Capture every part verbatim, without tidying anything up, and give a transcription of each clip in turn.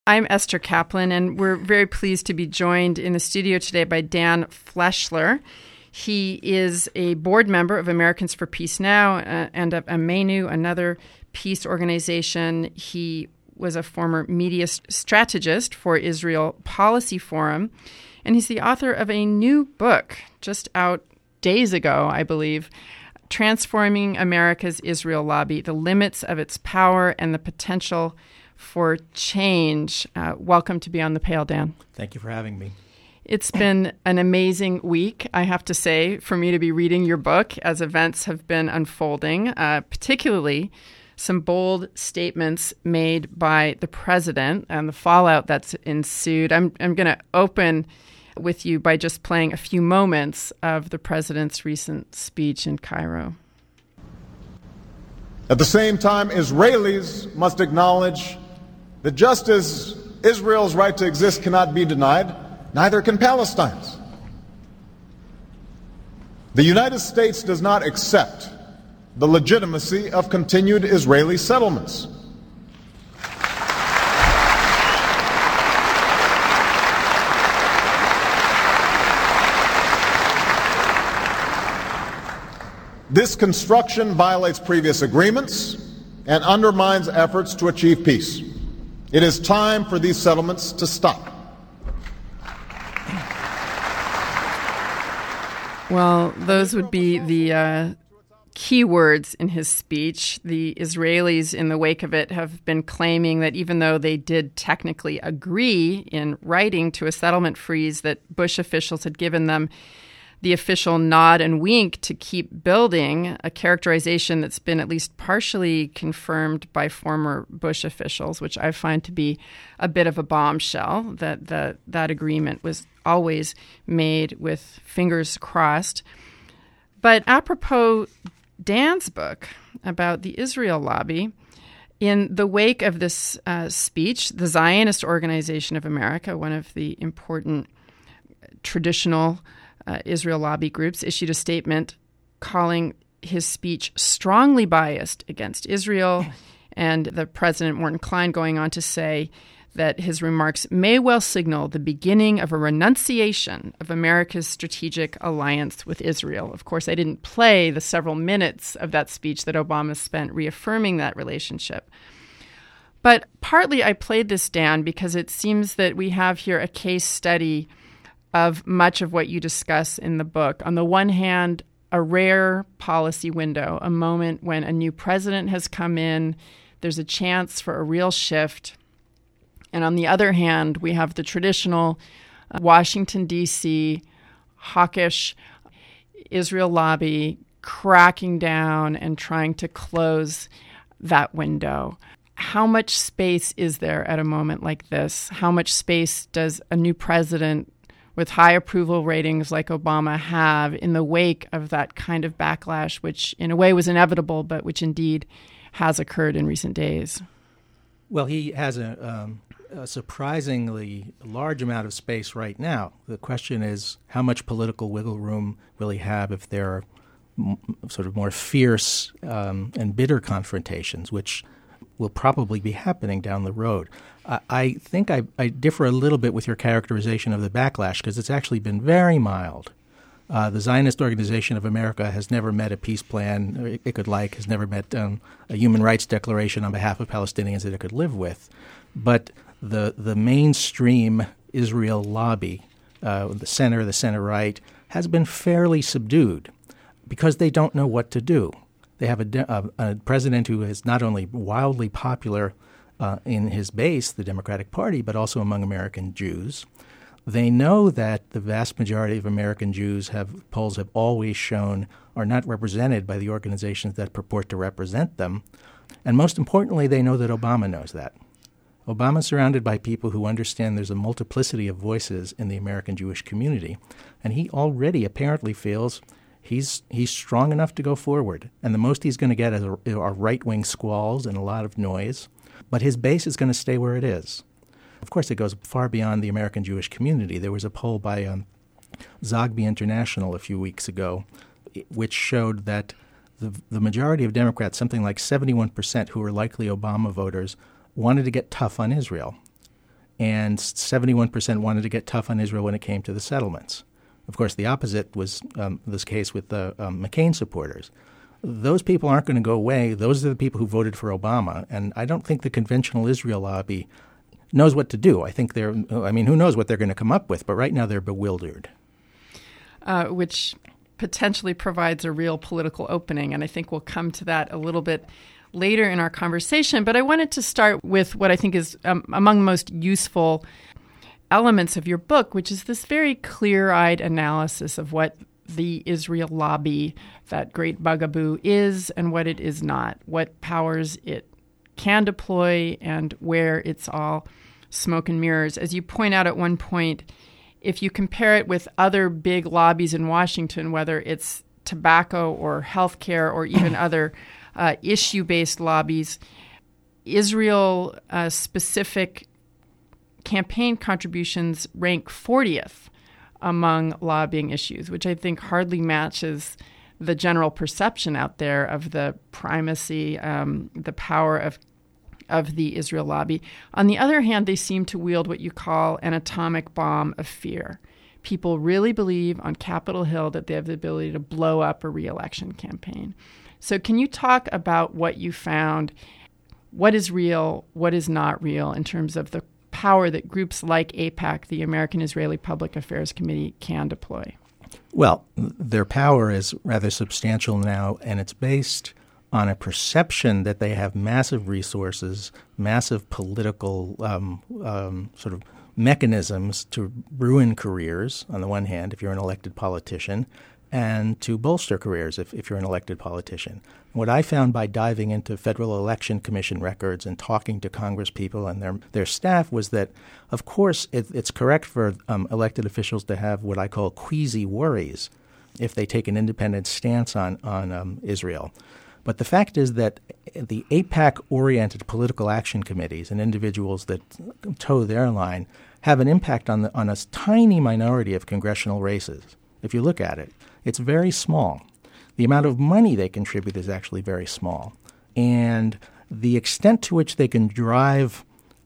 I'm Esther Kaplan, and we're very pleased to be joined in the studio today by Dan Fleshler. He is a board member of Americans for Peace Now uh, and of Amenu, another peace organization. He was a former media strategist for Israel Policy Forum, and he's the author of a new book just out days ago, I believe, Transforming America's Israel Lobby, The Limits of Its Power and the Potential for Change. Uh, welcome to Beyond the Pale, Dan. Thank you for having me. It's been an amazing week, I have to say, for me to be reading your book as events have been unfolding, uh, particularly some bold statements made by the president and the fallout that's ensued. I'm, I'm going to open with you by just playing a few moments of the president's recent speech in Cairo. At the same time, Israelis must acknowledge that just as Israel's right to exist cannot be denied, neither can Palestine's. The United States does not accept the legitimacy of continued Israeli settlements. This construction violates previous agreements and undermines efforts to achieve peace. It is time for these settlements to stop. Well, those would be the uh, key words in his speech. The Israelis, in the wake of it, have been claiming that even though they did technically agree in writing to a settlement freeze, that Bush officials had given them the official nod and wink to keep building, a characterization that's been at least partially confirmed by former Bush officials, which I find to be a bit of a bombshell, that the, that agreement was always made with fingers crossed. But apropos Dan's book about the Israel lobby, in the wake of this uh, speech, the Zionist Organization of America, one of the important traditional Uh, Israel lobby groups, issued a statement calling his speech strongly biased against Israel, and the President, Morton Klein, going on to say that his remarks may well signal the beginning of a renunciation of America's strategic alliance with Israel. Of course, I didn't play the several minutes of that speech that Obama spent reaffirming that relationship. But partly I played this, Dan, because it seems that we have here a case study of much of what you discuss in the book. On the one hand, a rare policy window, a moment when a new president has come in, there's a chance for a real shift. And on the other hand, we have the traditional uh, Washington, D C, hawkish Israel lobby cracking down and trying to close that window. How much space is there at a moment like this? How much space does a new president with high approval ratings like Obama have in the wake of that kind of backlash, which in a way was inevitable, but which indeed has occurred in recent days? Well, he has a, um, a surprisingly large amount of space right now. The question is, how much political wiggle room will he have if there are m- sort of more fierce um, and bitter confrontations, which will probably be happening down the road. Uh, I think I, I differ a little bit with your characterization of the backlash because it's actually been very mild. Uh, the Zionist Organization of America has never met a peace plan it could like, has never met um, a human rights declaration on behalf of Palestinians that it could live with. But the the mainstream Israel lobby, uh, the center, the center-right, has been fairly subdued because they don't know what to do. They have a, de- a, a president who is not only wildly popular uh, in his base, the Democratic Party, but also among American Jews. They know that the vast majority of American Jews, have polls have always shown, are not represented by the organizations that purport to represent them. And most importantly, they know that Obama knows that. Obama's surrounded by people who understand there's a multiplicity of voices in the American Jewish community, and he already apparently feels He's he's strong enough to go forward, and the most he's going to get are, are right-wing squalls and a lot of noise, but his base is going to stay where it is. Of course, it goes far beyond the American Jewish community. There was a poll by um, Zogby International a few weeks ago which showed that the, the majority of Democrats, something like seventy-one percent who were likely Obama voters, wanted to get tough on Israel. and seventy-one percent wanted to get tough on Israel when it came to the settlements. Of course, the opposite was um, this case with the um, McCain supporters. Those people aren't going to go away. Those are the people who voted for Obama. And I don't think the conventional Israel lobby knows what to do. I think they're, I mean, who knows what they're going to come up with, but right now they're bewildered. Uh, which potentially provides a real political opening. And I think we'll come to that a little bit later in our conversation. But I wanted to start with what I think is um, among the most useful elements of your book, which is this very clear-eyed analysis of what the Israel lobby, that great bugaboo, is and what it is not, what powers it can deploy and where it's all smoke and mirrors. As you point out at one point, if you compare it with other big lobbies in Washington, whether it's tobacco or healthcare or even other uh, issue-based lobbies, Israel-specific campaign contributions rank fortieth among lobbying issues, which I think hardly matches the general perception out there of the primacy, um, the power of of the Israel lobby. On the other hand, they seem to wield what you call an atomic bomb of fear. People really believe on Capitol Hill that they have the ability to blow up a re-election campaign. So can you talk about what you found, what is real, what is not real in terms of the power that groups like AIPAC, the American Israeli Public Affairs Committee, can deploy? Well, their power is rather substantial now, and it's based on a perception that they have massive resources, massive political um, um, sort of mechanisms to ruin careers, on the one hand, if you're an elected politician, and to bolster careers if, if you're an elected politician. What I found by diving into Federal Election Commission records and talking to Congress people and their their staff was that, of course, it, it's correct for um, elected officials to have what I call queasy worries if they take an independent stance on, on um, Israel. But the fact is that the AIPAC-oriented political action committees and individuals that toe their line have an impact on the, on a tiny minority of congressional races. If you look at it, it's very small. The amount of money they contribute is actually very small. And the extent to which they can drive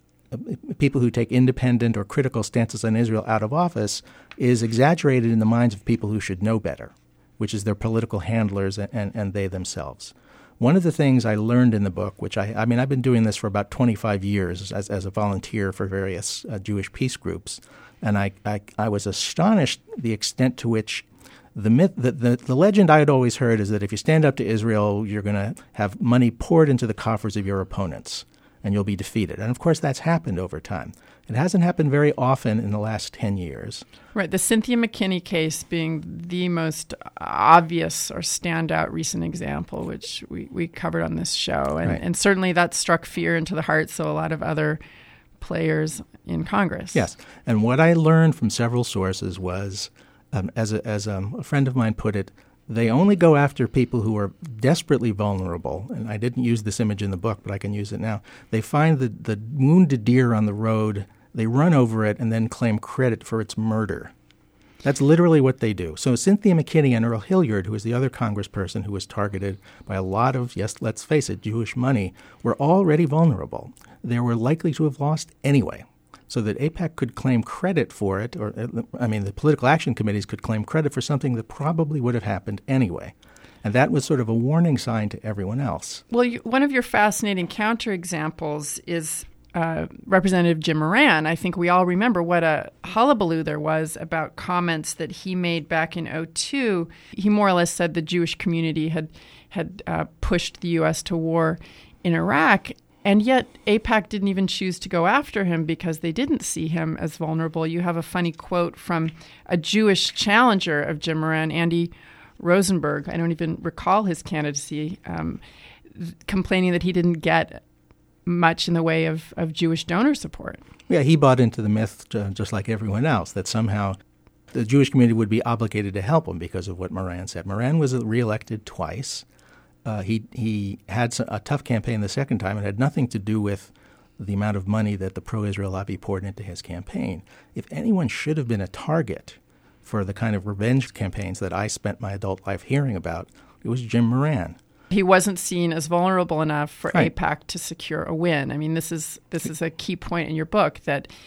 people who take independent or critical stances on Israel out of office is exaggerated in the minds of people who should know better, which is their political handlers and, and, and they themselves. One of the things I learned in the book, which I, I mean, I've been doing this for about twenty-five years as, as a volunteer for various uh, Jewish peace groups, and I, I, I was astonished the extent to which the myth, the, the, the legend I had always heard is that if you stand up to Israel, you're going to have money poured into the coffers of your opponents, and you'll be defeated. And of course, that's happened over time. It hasn't happened very often in the last ten years. Right. The Cynthia McKinney case being the most obvious or standout recent example, which we, we covered on this show. And, right. and certainly that struck fear into the hearts of a lot of other players in Congress. Yes. And what I learned from several sources was, um, as, a, as a, a friend of mine put it, they only go after people who are desperately vulnerable. And I didn't use this image in the book, but I can use it now. They find the, the wounded deer on the road, they run over it, and then claim credit for its murder. That's literally what they do. So Cynthia McKinney and Earl Hilliard, who was the other congressperson who was targeted by a lot of, yes, let's face it, Jewish money, were already vulnerable. They were likely to have lost anyway. So that AIPAC could claim credit for it, or I mean the political action committees could claim credit for something that probably would have happened anyway. And that was sort of a warning sign to everyone else. Well, you, one of your fascinating counterexamples is uh, Representative Jim Moran. I think we all remember what a hullabaloo there was about comments that he made back in oh two. He more or less said the Jewish community had, had uh, pushed the U S to war in Iraq. And yet AIPAC didn't even choose to go after him because they didn't see him as vulnerable. You have a funny quote from a Jewish challenger of Jim Moran, Andy Rosenberg. I don't even recall his candidacy, um, complaining that he didn't get much in the way of, of Jewish donor support. Yeah, he bought into the myth uh, just like everyone else, that somehow the Jewish community would be obligated to help him because of what Moran said. Moran was reelected twice. Uh, he he had a tough campaign the second time. It had nothing to do with the amount of money that the pro-Israel lobby poured into his campaign. If anyone should have been a target for the kind of revenge campaigns that I spent my adult life hearing about, it was Jim Moran. He wasn't seen as vulnerable enough for right. AIPAC to secure a win. I mean, this is this is a key point in your book, that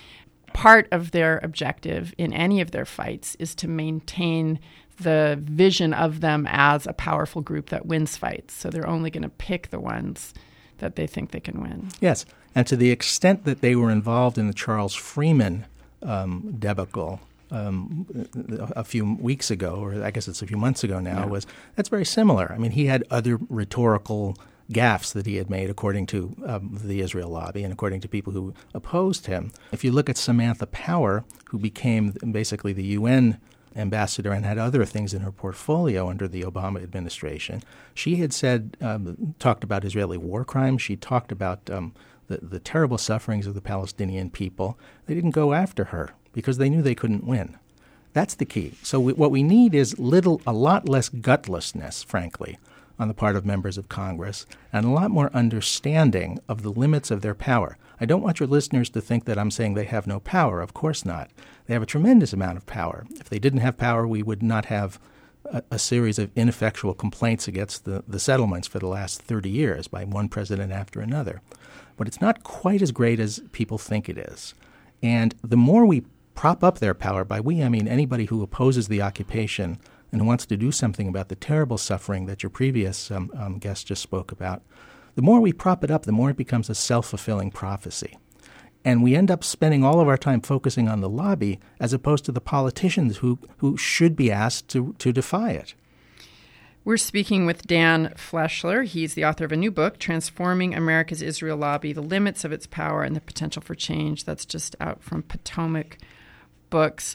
part of their objective in any of their fights is to maintain the vision of them as a powerful group that wins fights. So they're only going to pick the ones that they think they can win. Yes, and to the extent that they were involved in the Charles Freeman um, debacle um, a few weeks ago, or I guess it's a few months ago now, yeah. was that's very similar. I mean, he had other rhetorical gaffes that he had made according to um, the Israel lobby and according to people who opposed him. If you look at Samantha Power, who became basically the U N ambassador and had other things in her portfolio under the Obama administration, she had said, um, talked about Israeli war crimes. She talked about um, the, the terrible sufferings of the Palestinian people. They didn't go after her because they knew they couldn't win. That's the key. So we, what we need is little, a lot less gutlessness, frankly, on the part of members of Congress, and a lot more understanding of the limits of their power. I don't want your listeners to think that I'm saying they have no power. Of course not. They have a tremendous amount of power. If they didn't have power, we would not have a, a series of ineffectual complaints against the, the settlements for the last thirty years by one president after another. But it's not quite as great as people think it is. And the more we prop up their power, by we I mean anybody who opposes the occupation and wants to do something about the terrible suffering that your previous um, um, guest just spoke about, the more we prop it up, the more it becomes a self-fulfilling prophecy. And we end up spending all of our time focusing on the lobby as opposed to the politicians who, who should be asked to, to defy it. We're speaking with Dan Fleshler. He's the author of a new book, Transforming America's Israel Lobby, The Limits of Its Power and the Potential for Change. That's just out from Potomac Books.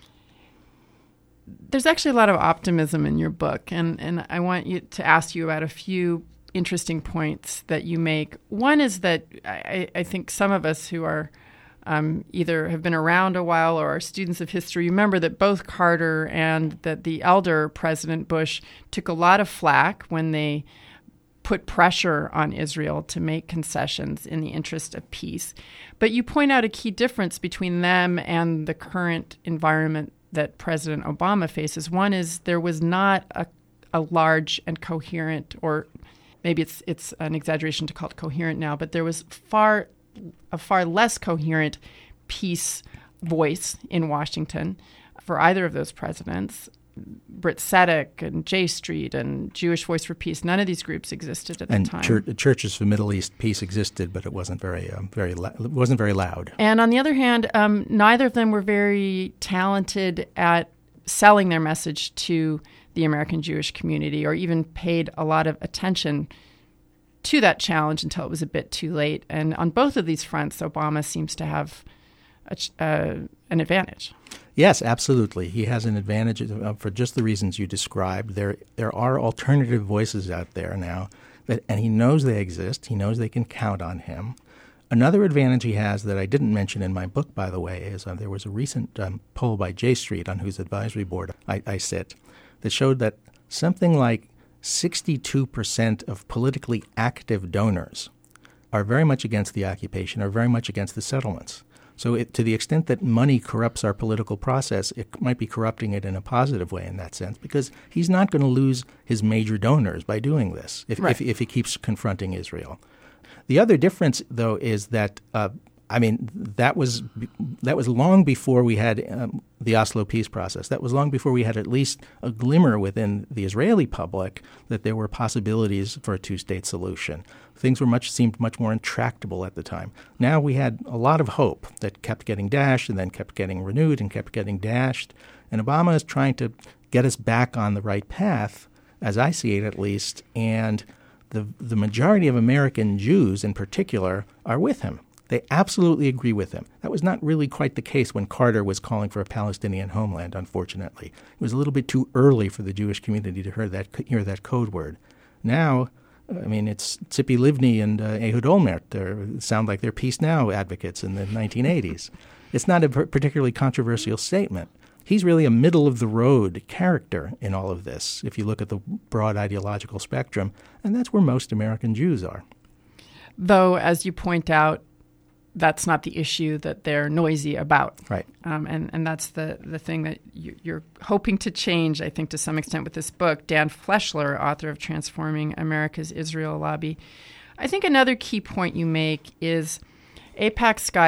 There's actually a lot of optimism in your book, and, and I want you to ask you about a few interesting points that you make. One is that I, I think some of us who are um, either have been around a while or are students of history remember that both Carter and that the elder President Bush took a lot of flack when they put pressure on Israel to make concessions in the interest of peace. But you point out a key difference between them and the current environment that President Obama faces. One is there was not a, a large and coherent, or maybe it's it's an exaggeration to call it coherent now, but there was far a far less coherent peace voice in Washington for either of those presidents. Britt Sedek and J Street and Jewish Voice for Peace, none of these groups existed at and the time. Chur- Churches for Middle East Peace existed, but it wasn't very, um, very, la- it wasn't very loud. And on the other hand, um, neither of them were very talented at selling their message to the American Jewish community, or even paid a lot of attention to that challenge until it was a bit too late. And on both of these fronts, Obama seems to have a, uh, an advantage. Yes, absolutely. He has an advantage uh, for just the reasons you described. There there are alternative voices out there now, that, and he knows they exist. He knows they can count on him. Another advantage he has that I didn't mention in my book, by the way, is uh, there was a recent um, poll by J Street, on whose advisory board I, I sit, that showed that something like sixty-two percent of politically active donors are very much against the occupation, are very much against the settlements. So it, to the extent that money corrupts our political process, it might be corrupting it in a positive way in that sense, because he's not going to lose his major donors by doing this if, right. if, if he keeps confronting Israel. The other difference, though, is that, uh, I mean, that was that was long before we had um, the Oslo peace process. That was long before we had at least a glimmer within the Israeli public that there were possibilities for a two-state solution. Things were much seemed much more intractable at the time. Now we had a lot of hope that kept getting dashed and then kept getting renewed and kept getting dashed. And Obama is trying to get us back on the right path, as I see it at least, and the the majority of American Jews in particular are with him. They absolutely agree with him. That was not really quite the case when Carter was calling for a Palestinian homeland, unfortunately. It was a little bit too early for the Jewish community to hear that, hear that code word. Now, I mean, it's Tzipi Livni and uh, Ehud Olmert sound like they're Peace Now advocates in the nineteen eighties. It's not a particularly controversial statement. He's really a middle-of-the-road character in all of this, if you look at the broad ideological spectrum, and that's where most American Jews are. Though, as you point out, that's not the issue that they're noisy about. Right. Um, and, and that's the, the thing that you, you're hoping to change, I think, to some extent with this book. Dan Fleshler, author of Transforming America's Israel Lobby. I think another key point you make is AIPAC's got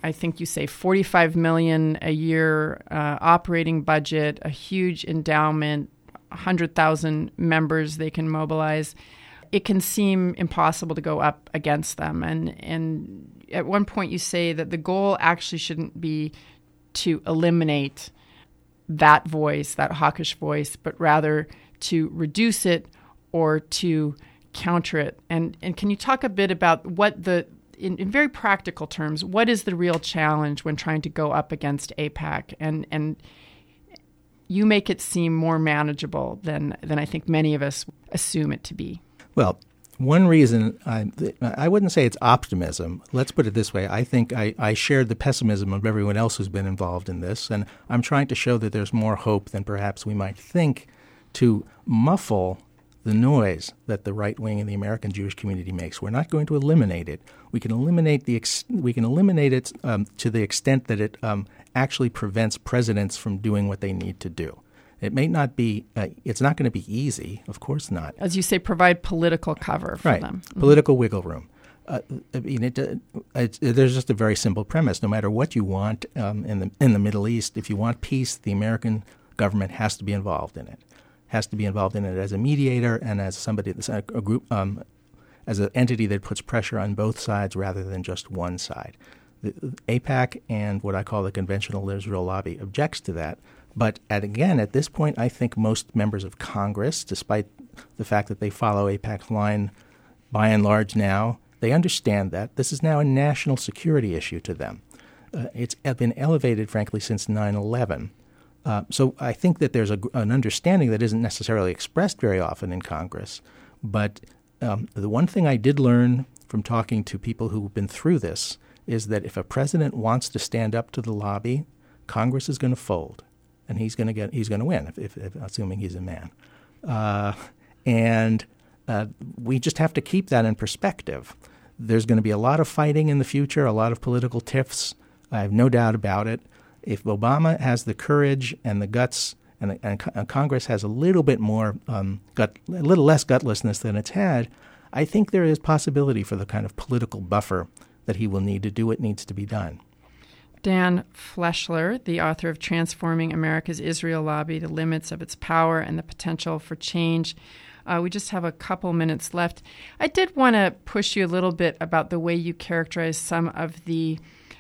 I think you say forty-five million dollars a year uh, operating budget, a huge endowment, one hundred thousand members they can mobilize. It can seem impossible to go up against them. And, and at one point you say that the goal actually shouldn't be to eliminate that voice, that hawkish voice, but rather to reduce it or to counter it. And, and can you talk a bit about what the, in, in very practical terms, what is the real challenge when trying to go up against AIPAC? And, and you make it seem more manageable than, than I think many of us assume it to be. Well, one reason, I, I wouldn't say it's optimism. Let's put it this way. I think I, I shared the pessimism of everyone else who's been involved in this, and I'm trying to show that there's more hope than perhaps we might think to muffle the noise that the right wing in the American Jewish community makes. We're not going to eliminate it. We can eliminate the ex- we can eliminate it um, to the extent that it um, actually prevents presidents from doing what they need to do. It may not be, uh, it's not going to be easy, of course not. As you say, provide political cover for right. them. Mm-hmm. Political wiggle room. Uh, I mean, it, uh, it's, there's just a very simple premise. No matter what you want um, in the in the Middle East, if you want peace, the American government has to be involved in it. Has to be involved in it as a mediator and as somebody, a group, um, as an entity that puts pressure on both sides rather than just one side. The, the AIPAC and what I call the conventional Israel lobby objects to that. But at, again, at this point, I think most members of Congress, despite the fact that they follow AIPAC's line by and large now, they understand that this is now a national security issue to them. Uh, it's been elevated, frankly, since nine eleven. Uh, so I think that there's a, an understanding that isn't necessarily expressed very often in Congress. But um, the one thing I did learn from talking to people who've been through this is that if a president wants to stand up to the lobby, Congress is going to fold. And he's going to get he's going to win, if, if, if, assuming he's a man. Uh, and uh, we just have to keep that in perspective. There's going to be a lot of fighting in the future, a lot of political tiffs. I have no doubt about it. If Obama has the courage and the guts, and, and, and Congress has a little bit more um, gut, a little less gutlessness than it's had, I think there is possibility for the kind of political buffer that he will need to do what needs to be done. Dan Fleschler, the author of Transforming America's Israel Lobby, The Limits of Its Power and the Potential for Change. Uh, we just have a couple minutes left. I did want to push you a little bit about the way you characterize some of the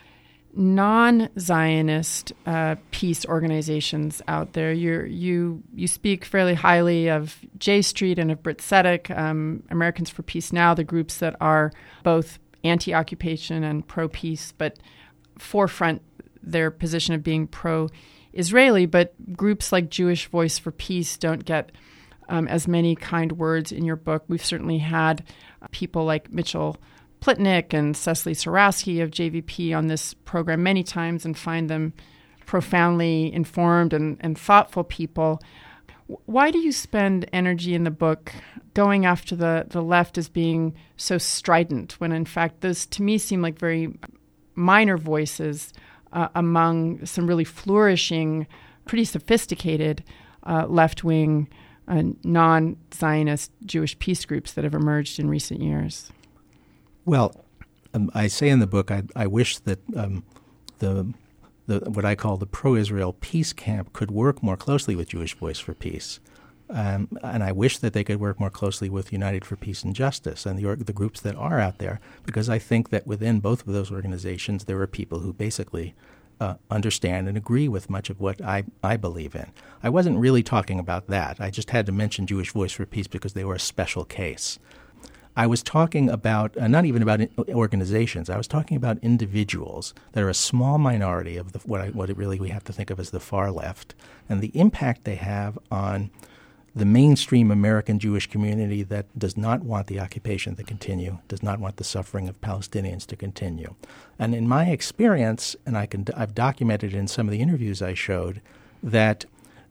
non-Zionist uh, peace organizations out there. You're, you you speak fairly highly of J Street and of Brit Tzedek, um, Americans for Peace Now, the groups that are both anti-occupation and pro-peace, but forefront their position of being pro-Israeli, but groups like Jewish Voice for Peace don't get um, as many kind words in your book. We've certainly had people like Mitchell Plitnick and Cecily Sarowski of J V P on this program many times and find them profoundly informed and, and thoughtful people. Why do you spend energy in the book going after the, the left as being so strident when, in fact, those to me seem like very minor voices uh, among some really flourishing, pretty sophisticated uh, left-wing, uh, non-Zionist Jewish peace groups that have emerged in recent years? Well, um, I say in the book, I, I wish that um, the the what I call the pro-Israel peace camp could work more closely with Jewish Voice for Peace. Um, and I wish that they could work more closely with United for Peace and Justice and the, the groups that are out there, because I think that within both of those organizations there are people who basically uh, understand and agree with much of what I, I believe in. I wasn't really talking about that. I just had to mention Jewish Voice for Peace because they were a special case. I was talking about, uh, not even about organizations, I was talking about individuals that are a small minority of the, what, I, what it really we have to think of as the far left, and the impact they have on the mainstream American Jewish community that does not want the occupation to continue, does not want the suffering of Palestinians to continue. And in my experience, and I can, I've documented in some of the interviews I showed, that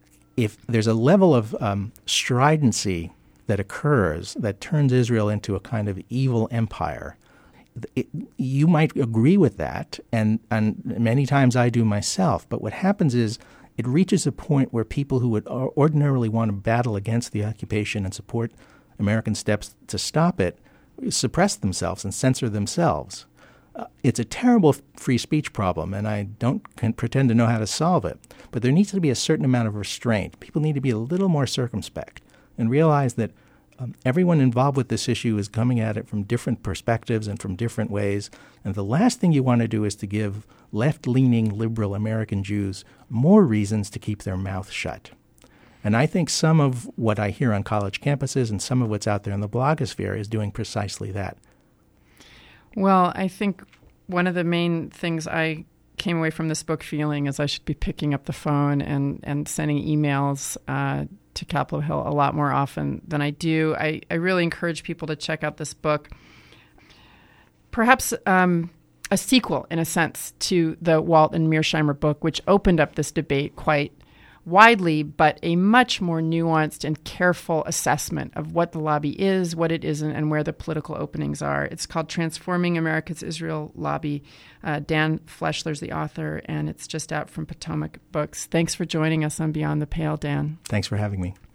if there's a level of um, stridency that occurs that turns Israel into a kind of evil empire, it, you might agree with that, and, and many times I do myself. But what happens is it reaches a point where people who would ordinarily want to battle against the occupation and support American steps to stop it suppress themselves and censor themselves. Uh, it's a terrible f- free speech problem, and I don't can pretend to know how to solve it. But there needs to be a certain amount of restraint. People need to be a little more circumspect and realize that um, everyone involved with this issue is coming at it from different perspectives and from different ways. And the last thing you want to do is to give left-leaning liberal American Jews more reasons to keep their mouth shut. And I think some of what I hear on college campuses and some of what's out there in the blogosphere is doing precisely that. Well, I think one of the main things I came away from this book feeling is I should be picking up the phone and, and sending emails uh, to Capitol Hill a lot more often than I do. I, I really encourage people to check out this book. Perhaps um, a sequel, in a sense, to the Walt and Mearsheimer book, which opened up this debate quite widely, but a much more nuanced and careful assessment of what the lobby is, what it isn't, and where the political openings are. It's called Transforming America's Israel Lobby. Uh, Dan Fleshler's the author, and it's just out from Potomac Books. Thanks for joining us on Beyond the Pale, Dan. Thanks for having me.